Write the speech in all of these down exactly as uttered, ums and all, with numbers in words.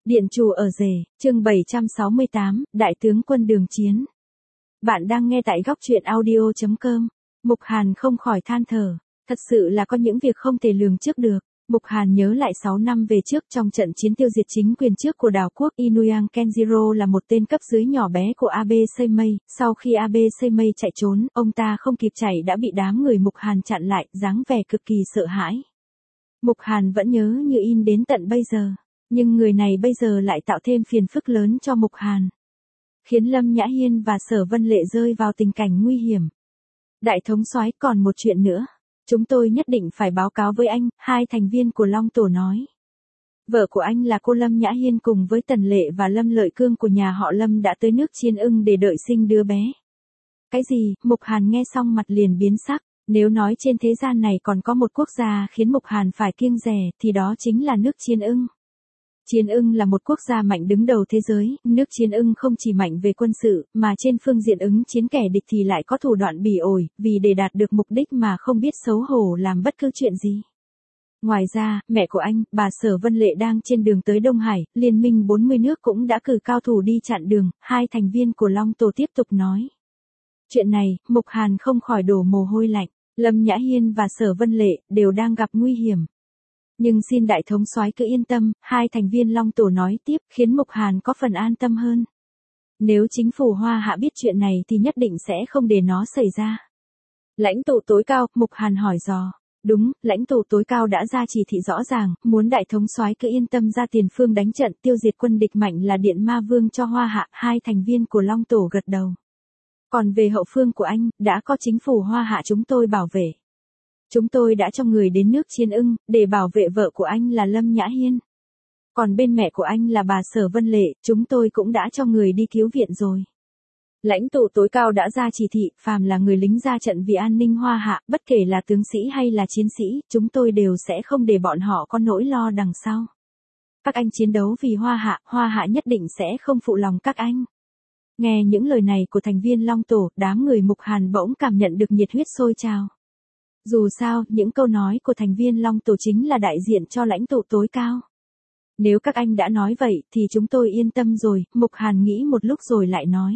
Điện Chủ ở rể, chương bảy trăm sáu mươi tám, Đại tướng quân Đường Chiến. Bạn đang nghe tại góc truyện audio chấm com. Mục Hàn không khỏi than thở, thật sự là có những việc không thể lường trước được. Mục Hàn nhớ lại sáu năm về trước trong trận chiến tiêu diệt chính quyền trước của đảo quốc Inuyang Kenjiro là một tên cấp dưới nhỏ bé của Abe Seimei. Sau khi Abe Seimei chạy trốn, ông ta không kịp chạy đã bị đám người Mục Hàn chặn lại, dáng vẻ cực kỳ sợ hãi. Mục Hàn vẫn nhớ như in đến tận bây giờ. Nhưng người này bây giờ lại tạo thêm phiền phức lớn cho Mục Hàn, khiến Lâm Nhã Hiên và Sở Vân Lệ rơi vào tình cảnh nguy hiểm. Đại thống soái, còn một chuyện nữa, chúng tôi nhất định phải báo cáo với anh, hai thành viên của Long Tổ nói. Vợ của anh là cô Lâm Nhã Hiên cùng với Tần Lệ và Lâm Lợi Cương của nhà họ Lâm đã tới nước Chiên Ưng để đợi sinh đứa bé. Cái gì? Mục Hàn nghe xong mặt liền biến sắc. Nếu nói trên thế gian này còn có một quốc gia khiến Mục Hàn phải kiêng dè thì đó chính là nước Chiên Ưng. Chiên Ưng là một quốc gia mạnh đứng đầu thế giới, nước Chiên Ưng không chỉ mạnh về quân sự, mà trên phương diện ứng chiến kẻ địch thì lại có thủ đoạn bỉ ổi, vì để đạt được mục đích mà không biết xấu hổ làm bất cứ chuyện gì. Ngoài ra, mẹ của anh, bà Sở Vân Lệ đang trên đường tới Đông Hải, Liên minh bốn mươi nước cũng đã cử cao thủ đi chặn đường, hai thành viên của Long Tổ tiếp tục nói. Chuyện này, Mục Hàn không khỏi đổ mồ hôi lạnh, Lâm Nhã Hiên và Sở Vân Lệ đều đang gặp nguy hiểm. Nhưng xin đại thống soái cứ yên tâm, hai thành viên Long Tổ nói tiếp, khiến Mục Hàn có phần an tâm hơn. Nếu chính phủ Hoa Hạ biết chuyện này thì nhất định sẽ không để nó xảy ra. Lãnh tụ tối cao, Mục Hàn hỏi dò. Đúng, lãnh tụ tối cao đã ra chỉ thị rõ ràng, muốn đại thống soái cứ yên tâm ra tiền phương đánh trận tiêu diệt quân địch mạnh là Điện Ma Vương cho Hoa Hạ, hai thành viên của Long Tổ gật đầu. Còn về hậu phương của anh, đã có chính phủ Hoa Hạ chúng tôi bảo vệ. Chúng tôi đã cho người đến nước Chiên Ưng, để bảo vệ vợ của anh là Lâm Nhã Hiên. Còn bên mẹ của anh là bà Sở Vân Lệ, chúng tôi cũng đã cho người đi cứu viện rồi. Lãnh tụ tối cao đã ra chỉ thị, phàm là người lính ra trận vì an ninh Hoa Hạ, bất kể là tướng sĩ hay là chiến sĩ, chúng tôi đều sẽ không để bọn họ có nỗi lo đằng sau. Các anh chiến đấu vì Hoa Hạ, Hoa Hạ nhất định sẽ không phụ lòng các anh. Nghe những lời này của thành viên Long Tổ, đám người Mục Hàn bỗng cảm nhận được nhiệt huyết sôi trào. Dù sao, những câu nói của thành viên Long Tổ chính là đại diện cho lãnh tụ tối cao. Nếu các anh đã nói vậy, thì chúng tôi yên tâm rồi, Mục Hàn nghĩ một lúc rồi lại nói.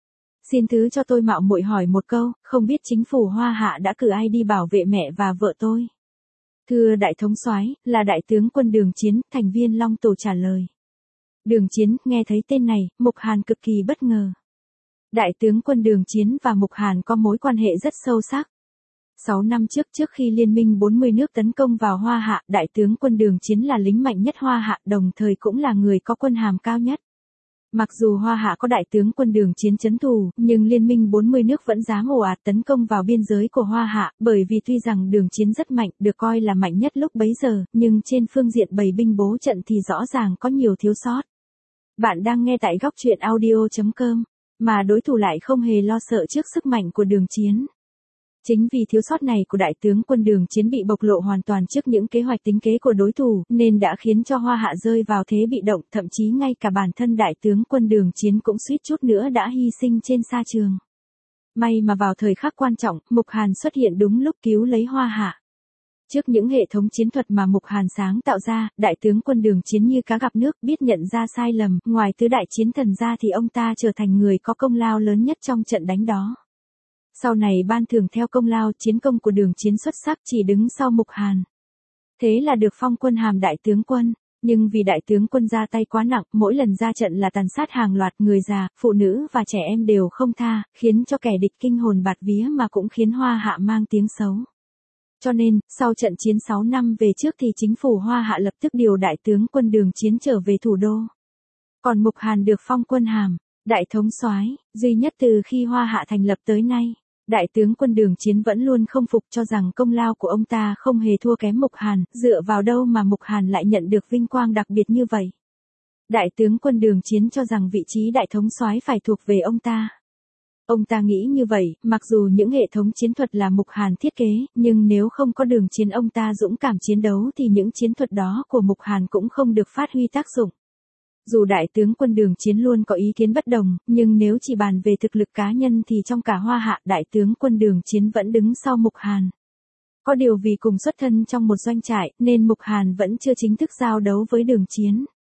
Xin thứ cho tôi mạo muội hỏi một câu, không biết chính phủ Hoa Hạ đã cử ai đi bảo vệ mẹ và vợ tôi? Thưa đại thống soái, là đại tướng quân Đường Chiến, thành viên Long Tổ trả lời. Đường Chiến, nghe thấy tên này, Mục Hàn cực kỳ bất ngờ. Đại tướng quân Đường Chiến và Mục Hàn có mối quan hệ rất sâu sắc. Sáu năm trước trước khi Liên minh bốn mươi nước tấn công vào Hoa Hạ, đại tướng quân Đường Chiến là lính mạnh nhất Hoa Hạ, đồng thời cũng là người có quân hàm cao nhất. Mặc dù Hoa Hạ có đại tướng quân Đường Chiến trấn thủ, nhưng Liên minh bốn mươi nước vẫn dám ồ ạt tấn công vào biên giới của Hoa Hạ, bởi vì tuy rằng Đường Chiến rất mạnh, được coi là mạnh nhất lúc bấy giờ, nhưng trên phương diện bày binh bố trận thì rõ ràng có nhiều thiếu sót. Bạn đang nghe tại góc truyện audio chấm com, mà đối thủ lại không hề lo sợ trước sức mạnh của Đường Chiến. Chính vì thiếu sót này của đại tướng quân Đường Chiến bị bộc lộ hoàn toàn trước những kế hoạch tính kế của đối thủ, nên đã khiến cho Hoa Hạ rơi vào thế bị động, thậm chí ngay cả bản thân đại tướng quân Đường Chiến cũng suýt chút nữa đã hy sinh trên sa trường. May mà vào thời khắc quan trọng, Mục Hàn xuất hiện đúng lúc cứu lấy Hoa Hạ. Trước những hệ thống chiến thuật mà Mục Hàn sáng tạo ra, đại tướng quân Đường Chiến như cá gặp nước, biết nhận ra sai lầm, ngoài tứ đại chiến thần ra thì ông ta trở thành người có công lao lớn nhất trong trận đánh đó. Sau này ban thưởng theo công lao, chiến công của Đường Chiến xuất sắc chỉ đứng sau Mục Hàn. Thế là được phong quân hàm đại tướng quân, nhưng vì đại tướng quân ra tay quá nặng, mỗi lần ra trận là tàn sát hàng loạt người già, phụ nữ và trẻ em đều không tha, khiến cho kẻ địch kinh hồn bạt vía mà cũng khiến Hoa Hạ mang tiếng xấu. Cho nên, sau trận chiến sáu năm về trước thì chính phủ Hoa Hạ lập tức điều đại tướng quân Đường Chiến trở về thủ đô. Còn Mục Hàn được phong quân hàm đại thống soái, duy nhất từ khi Hoa Hạ thành lập tới nay. Đại tướng quân Đường Chiến vẫn luôn không phục, cho rằng công lao của ông ta không hề thua kém Mục Hàn, dựa vào đâu mà Mục Hàn lại nhận được vinh quang đặc biệt như vậy. Đại tướng quân Đường Chiến cho rằng vị trí đại thống soái phải thuộc về ông ta. Ông ta nghĩ như vậy, mặc dù những hệ thống chiến thuật là Mục Hàn thiết kế, nhưng nếu không có Đường Chiến ông ta dũng cảm chiến đấu thì những chiến thuật đó của Mục Hàn cũng không được phát huy tác dụng. Dù đại tướng quân Đường Chiến luôn có ý kiến bất đồng, nhưng nếu chỉ bàn về thực lực cá nhân thì trong cả Hoa Hạ, đại tướng quân Đường Chiến vẫn đứng sau Mục Hàn. Có điều vì cùng xuất thân trong một doanh trại, nên Mục Hàn vẫn chưa chính thức giao đấu với Đường Chiến.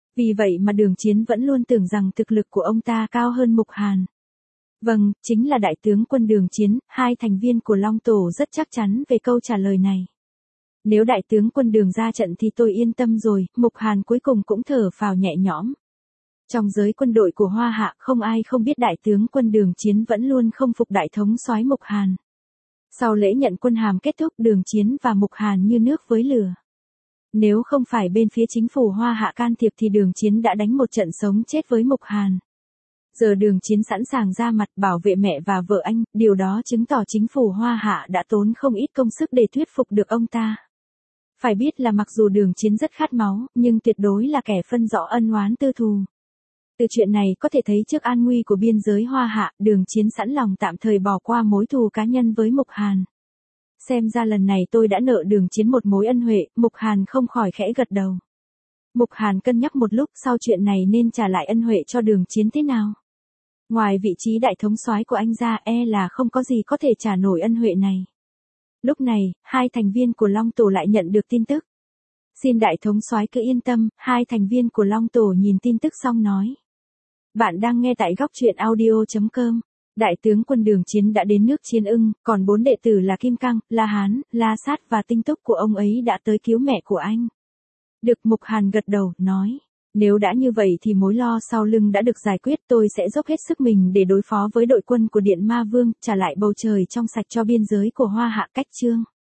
Vì vậy mà Đường Chiến vẫn luôn tưởng rằng thực lực của ông ta cao hơn Mục Hàn. Vâng, chính là đại tướng quân Đường Chiến, hai thành viên của Long Tổ rất chắc chắn về câu trả lời này. Nếu đại tướng quân Đường ra trận thì tôi yên tâm rồi, Mục Hàn cuối cùng cũng thở phào nhẹ nhõm. Trong giới quân đội của Hoa Hạ không ai không biết đại tướng quân Đường Chiến vẫn luôn không phục đại thống soái Mục Hàn. Sau lễ nhận quân hàm kết thúc, Đường Chiến và Mục Hàn như nước với lửa. Nếu không phải bên phía chính phủ Hoa Hạ can thiệp thì Đường Chiến đã đánh một trận sống chết với Mục Hàn. Giờ Đường Chiến sẵn sàng ra mặt bảo vệ mẹ và vợ anh, điều đó chứng tỏ chính phủ Hoa Hạ đã tốn không ít công sức để thuyết phục được ông ta. Phải biết là mặc dù Đường Chiến rất khát máu, nhưng tuyệt đối là kẻ phân rõ ân oán tư thù. Từ chuyện này có thể thấy trước an nguy của biên giới Hoa Hạ, Đường Chiến sẵn lòng tạm thời bỏ qua mối thù cá nhân với Mục Hàn. Xem ra lần này tôi đã nợ Đường Chiến một mối ân huệ, Mục Hàn không khỏi khẽ gật đầu. Mục Hàn cân nhắc một lúc sau chuyện này nên trả lại ân huệ cho Đường Chiến thế nào. Ngoài vị trí đại thống soái của anh ra e là không có gì có thể trả nổi ân huệ này. Lúc này, hai thành viên của Long Tổ lại nhận được tin tức. Xin đại thống soái cứ yên tâm, hai thành viên của Long Tổ nhìn tin tức xong nói. Bạn đang nghe tại góc truyện audio chấm com. Đại tướng quân Đường Chiến đã đến nước Chiến Ưng, còn bốn đệ tử là Kim Cang, La Hán, La Sát và Tinh Túc của ông ấy đã tới cứu mẹ của anh. Được, Mục Hàn gật đầu, nói. Nếu đã như vậy thì mối lo sau lưng đã được giải quyết, tôi sẽ dốc hết sức mình để đối phó với đội quân của Điện Ma Vương, trả lại bầu trời trong sạch cho biên giới của Hoa Hạ. Cách chương